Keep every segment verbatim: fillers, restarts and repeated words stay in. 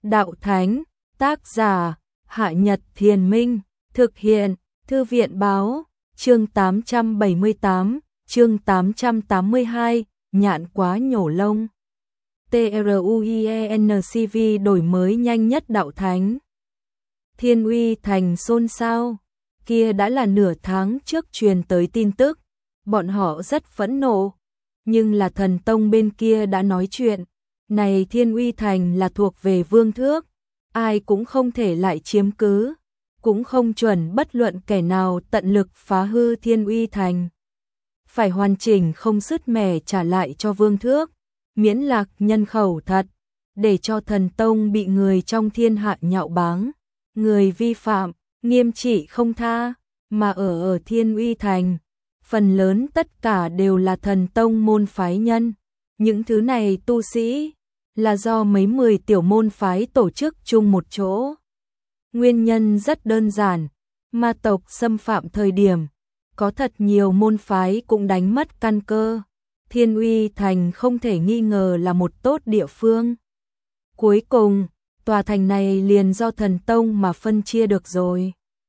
Đạo Thánh, tác giả, Hạ Nhật Thiền Minh, thực hiện, Thư viện Báo, chương tám trăm bảy mươi tám, chương tám trăm tám mươi hai, nhạn quá nhổ lông. TRUIENCV đổi mới nhanh nhất Đạo Thánh. Thiên Uy Thành xôn xao, kia đã là nửa tháng trước truyền tới tin tức, bọn họ rất phẫn nộ, nhưng là thần tông bên kia đã nói chuyện, này Thiên Uy Thành là thuộc về Vương Thước, ai cũng không thể lại chiếm cứ, cũng không chuẩn bất luận kẻ nào tận lực phá hư Thiên Uy Thành. Phải hoàn chỉnh không sứt mẻ trả lại cho Vương Thước, miễn lạc nhân khẩu thật, để cho thần tông bị người trong thiên hạ nhạo báng, người vi phạm, nghiêm trị không tha, mà ở ở Thiên Uy Thành, phần lớn tất cả đều là thần tông môn phái nhân. Những thứ này tu sĩ là do mấy mười tiểu môn phái tổ chức chung một chỗ. Nguyên nhân rất đơn giản, ma tộc xâm phạm thời điểm, có thật nhiều môn phái cũng đánh mất căn cơ. Thiên Uy Thành không thể nghi ngờ là một tốt địa phương. Cuối cùng, tòa thành này liền do thần tông mà phân chia được rồi.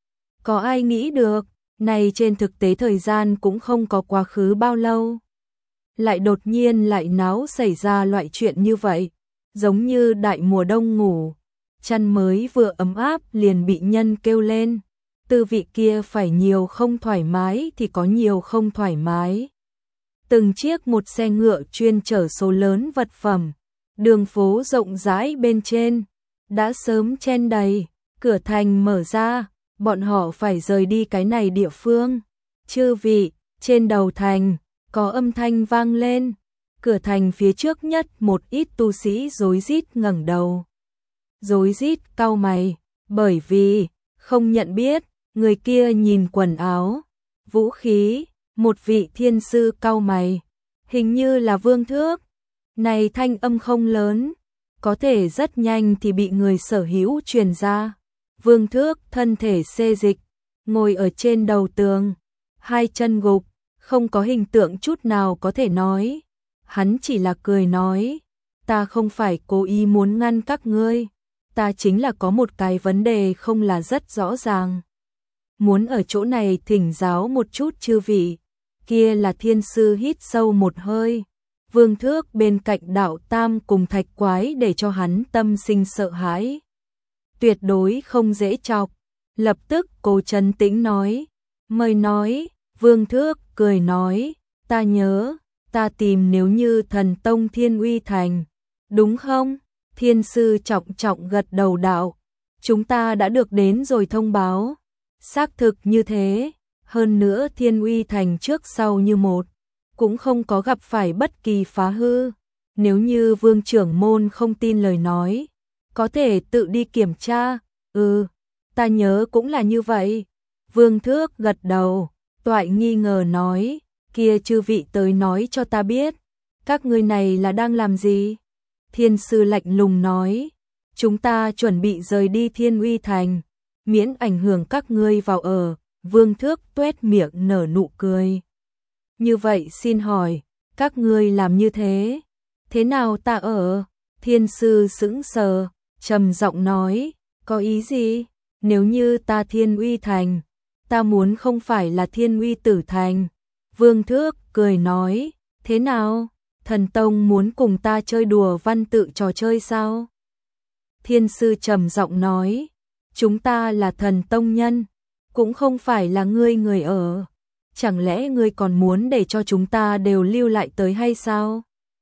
Có ai nghĩ được, này trên thực tế thời gian cũng không có quá khứ bao lâu. Lại đột nhiên lại náo xảy ra loại chuyện như vậy, giống như đại mùa đông ngủ, chăn mới vừa ấm áp liền bị nhân kêu lên. Tư vị kia phải nhiều không thoải mái thì có nhiều không thoải mái. Từng chiếc một xe ngựa chuyên chở số lớn vật phẩm, đường phố rộng rãi bên trên, đã sớm chen đầy, cửa thành mở ra, bọn họ phải rời đi cái này địa phương. Chư vị, trên đầu thành, có âm thanh vang lên, cửa thành phía trước nhất một ít tu sĩ rối rít ngẩng đầu. Rối rít cau mày, bởi vì, không nhận biết, người kia nhìn quần áo, vũ khí, một vị thiên sư cau mày, hình như là Vương Thước. Này thanh âm không lớn, có thể rất nhanh thì bị người sở hữu truyền ra. Vương Thước thân thể xê dịch, ngồi ở trên đầu tường, hai chân gục, không có hình tượng chút nào có thể nói. Hắn chỉ là cười nói, ta không phải cố ý muốn ngăn các ngươi, ta chính là có một cái vấn đề không là rất rõ ràng. Muốn ở chỗ này thỉnh giáo một chút chư vị. Kia là thiên sư hít sâu một hơi. Vương Thước bên cạnh đạo tam cùng thạch quái để cho hắn tâm sinh sợ hãi. Tuyệt đối không dễ chọc. Lập tức cố trấn tĩnh nói. Mời nói, Vương Thước cười nói, ta nhớ, ta tìm nếu như thần tông Thiên Uy Thành. Đúng không? Thiên sư trọng trọng gật đầu đạo. Chúng ta đã được đến rồi thông báo. Xác thực như thế. Hơn nữa Thiên Uy Thành trước sau như một, cũng không có gặp phải bất kỳ phá hư. Nếu như Vương trưởng môn không tin lời nói, có thể tự đi kiểm tra. Ừ, ta nhớ cũng là như vậy. Vương Thước gật đầu, toại nghi ngờ nói, kia chư vị tới nói cho ta biết, các ngươi này là đang làm gì? Thiên sư lạnh lùng nói, chúng ta chuẩn bị rời đi Thiên Uy Thành, miễn ảnh hưởng các ngươi vào ở. Vương Thước tuét miệng nở nụ cười. Như vậy xin hỏi, các ngươi làm như thế, thế nào ta ở? Thiên sư sững sờ, trầm giọng nói, có ý gì? Nếu như ta Thiên Uy Thành, ta muốn không phải là Thiên Uy Tử Thành. Vương Thước cười nói, thế nào? Thần tông muốn cùng ta chơi đùa văn tự trò chơi sao? Thiên sư trầm giọng nói, chúng ta là thần tông nhân, cũng không phải là ngươi người ở. Chẳng lẽ ngươi còn muốn để cho chúng ta đều lưu lại tới hay sao?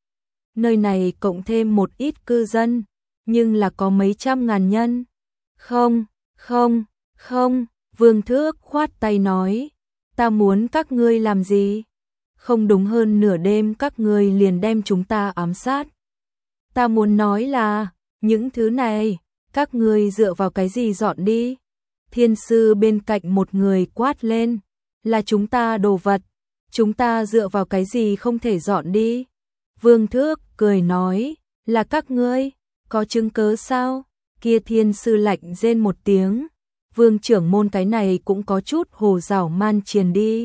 Nơi này cộng thêm một ít cư dân, nhưng là có mấy trăm ngàn nhân. Không, không, không, Vương Thước khoát tay nói, ta muốn các ngươi làm gì? Không đúng hơn nửa đêm các ngươi liền đem chúng ta ám sát. Ta muốn nói là, những thứ này, các ngươi dựa vào cái gì dọn đi? Thiên sư bên cạnh một người quát lên, là chúng ta đồ vật, chúng ta dựa vào cái gì không thể dọn đi? Vương Thước cười nói, là các ngươi, có chứng cớ sao? Kia thiên sư lạnh rên một tiếng, Vương trưởng môn cái này cũng có chút hồ dảo man triền đi.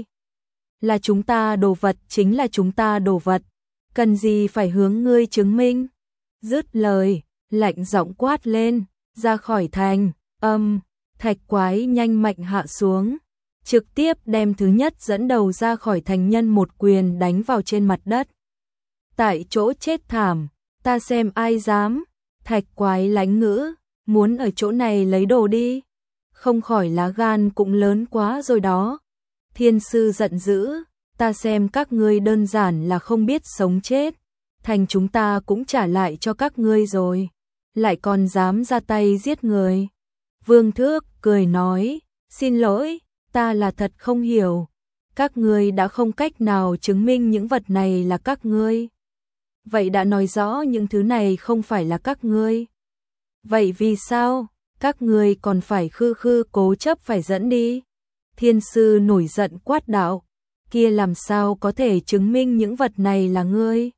Là chúng ta đồ vật chính là chúng ta đồ vật, cần gì phải hướng ngươi chứng minh? Dứt lời, lạnh giọng quát lên, ra khỏi thành. Âm, thạch quái nhanh mạnh hạ xuống, trực tiếp đem thứ nhất dẫn đầu ra khỏi thành nhân một quyền đánh vào trên mặt đất. Tại chỗ chết thảm, ta xem ai dám. Thạch quái lánh ngữ, muốn ở chỗ này lấy đồ đi, không khỏi lá gan cũng lớn quá rồi đó. Thiên sư giận dữ, ta xem các ngươi đơn giản là không biết sống chết, thành chúng ta cũng trả lại cho các ngươi rồi, lại còn dám ra tay giết người. Vương Thước cười nói, xin lỗi, ta là thật không hiểu, các ngươi đã không cách nào chứng minh những vật này là các ngươi. Vậy đã nói rõ những thứ này không phải là các ngươi. Vậy vì sao, các ngươi còn phải khư khư cố chấp phải dẫn đi? Thiên sư nổi giận quát đạo, kia làm sao có thể chứng minh những vật này là ngươi?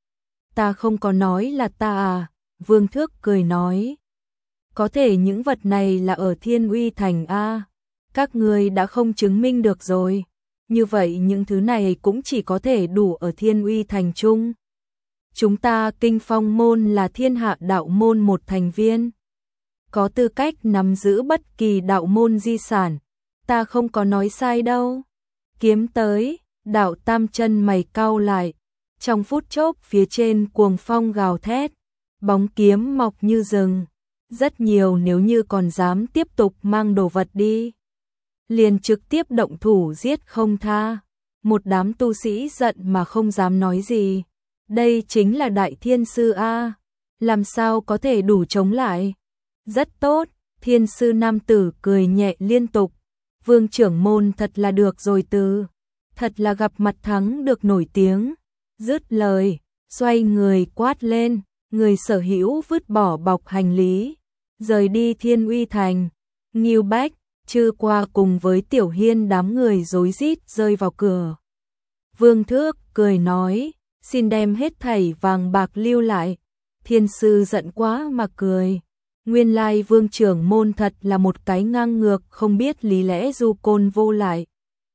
Ta không có nói là ta à, Vương Thước cười nói. Có thể những vật này là ở Thiên Uy Thành a, các ngươi đã không chứng minh được rồi. Như vậy những thứ này cũng chỉ có thể đủ ở Thiên Uy Thành chung. Chúng ta Kinh Phong môn là thiên hạ đạo môn một thành viên, có tư cách nắm giữ bất kỳ đạo môn di sản, ta không có nói sai đâu. Kiếm tới, đạo tam chân mày cau lại, trong phút chốc phía trên cuồng phong gào thét, bóng kiếm mọc như rừng, rất nhiều nếu như còn dám tiếp tục mang đồ vật đi, liền trực tiếp động thủ giết không tha. Một đám tu sĩ giận mà không dám nói gì. Đây chính là đại thiên sư a, làm sao có thể đủ chống lại? Rất tốt, thiên sư nam tử cười nhẹ liên tục. Vương trưởng môn thật là được rồi từ, thật là gặp mặt thắng được nổi tiếng. Dứt lời, xoay người quát lên, người sở hữu vứt bỏ bọc hành lý, rời đi Thiên Uy Thành. Ngưu Bách, Trư Qua cùng với Tiểu Hiên đám người rối rít rơi vào cửa. Vương Thước cười nói, xin đem hết thảy vàng bạc lưu lại. Thiên sư giận quá mà cười. Nguyên lai Vương trưởng môn thật là một cái ngang ngược không biết lý lẽ du côn vô lại.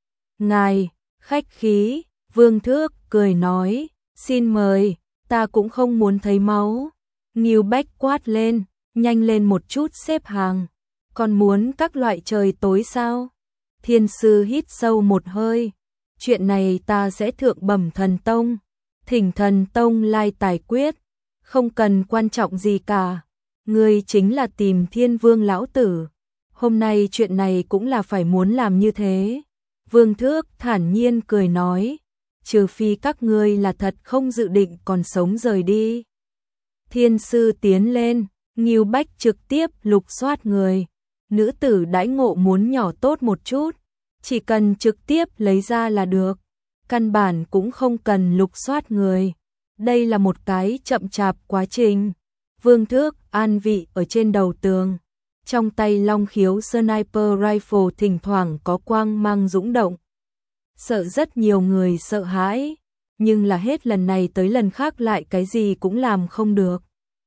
Ngài, khách khí, Vương Thước cười nói, xin mời, ta cũng không muốn thấy máu. Ngưu Bách quát lên, nhanh lên một chút xếp hàng, còn muốn các loại trời tối sao? Thiên sư hít sâu một hơi, chuyện này ta sẽ thượng bẩm thần tông, thỉnh thần tông lai tài quyết, không cần quan trọng gì cả. Ngươi chính là tìm Thiên Vương lão tử, hôm nay chuyện này cũng là phải muốn làm như thế. Vương Thước thản nhiên cười nói, trừ phi các ngươi là thật không dự định còn sống rời đi. Thiên sư tiến lên, Ngưu Bách trực tiếp lục soát người. Nữ tử đãi ngộ muốn nhỏ tốt một chút, chỉ cần trực tiếp lấy ra là được, căn bản cũng không cần lục soát người. Đây là một cái chậm chạp quá trình. Vương Thước an vị ở trên đầu tường, trong tay long khiếu sniper rifle thỉnh thoảng có quang mang dũng động. Sợ rất nhiều người sợ hãi, nhưng là hết lần này tới lần khác lại cái gì cũng làm không được.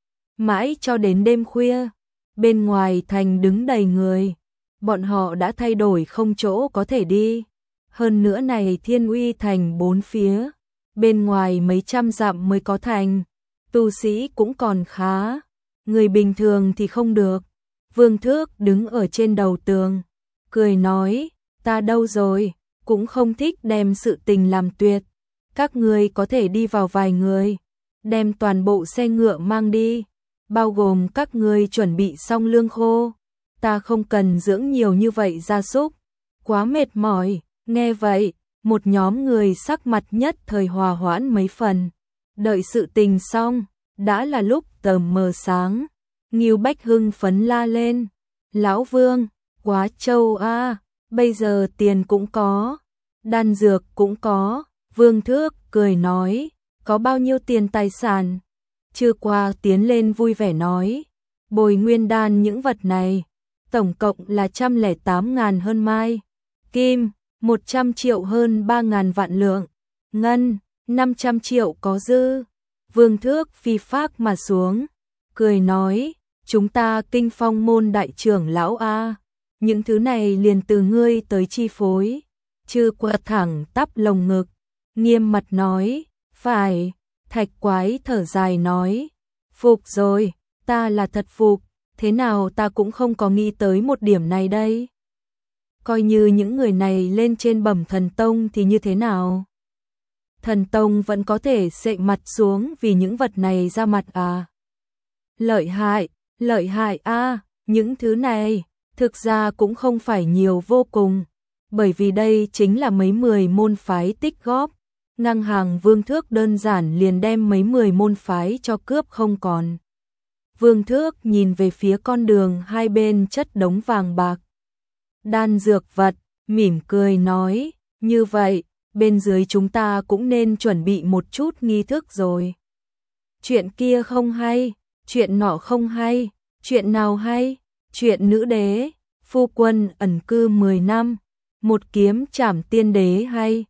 Mãi cho đến đêm khuya, bên ngoài thành đứng đầy người, bọn họ đã thay đổi không chỗ có thể đi. Hơn nữa này Thiên Uy Thành bốn phía, bên ngoài mấy trăm dặm mới có thành, tu sĩ cũng còn khá, người bình thường thì không được. Vương Thước đứng ở trên đầu tường, cười nói, ta đâu rồi, cũng không thích đem sự tình làm tuyệt. Các ngươi có thể đi vào vài người, đem toàn bộ xe ngựa mang đi, bao gồm các ngươi chuẩn bị xong lương khô. Ta không cần dưỡng nhiều như vậy gia súc, quá mệt mỏi. Nghe vậy, một nhóm người sắc mặt nhất thời hòa hoãn mấy phần. Đợi sự tình xong, đã là lúc tờ mờ sáng. Ngưu Bách hưng phấn la lên, lão Vương, quá trâu a, bây giờ tiền cũng có, đan dược cũng có. Vương Thước cười nói, có bao nhiêu tiền tài sản? Trư Qua tiến lên vui vẻ nói, bồi nguyên đan những vật này, tổng cộng là trăm lẻ tám ngàn hơn mai, kim, một trăm triệu hơn ba ngàn vạn lượng, ngân, năm trăm triệu có dư. Vương Thước phi phác mà xuống, cười nói, chúng ta Kinh Phong môn đại trưởng lão a, những thứ này liền từ ngươi tới chi phối. Trư Qua thẳng tắp lồng ngực, nghiêm mặt nói, phải. Thạch Quái thở dài nói, phục rồi, ta là thật phục, thế nào ta cũng không có nghĩ tới một điểm này đây. Coi như những người này lên trên bẩm thần tông thì như thế nào? Thần tông vẫn có thể xệ mặt xuống vì những vật này ra mặt à? Lợi hại, lợi hại a, những thứ này thực ra cũng không phải nhiều vô cùng, bởi vì đây chính là mấy mười môn phái tích góp, ngang hàng Vương Thước đơn giản liền đem mấy mười môn phái cho cướp không còn. Vương Thước nhìn về phía con đường hai bên chất đống vàng bạc, đan dược vật, mỉm cười nói, như vậy, bên dưới chúng ta cũng nên chuẩn bị một chút nghi thức rồi. Chuyện kia không hay, chuyện nọ không hay, chuyện nào hay, chuyện nữ đế, phu quân ẩn cư mười năm, một kiếm trảm tiên đế hay,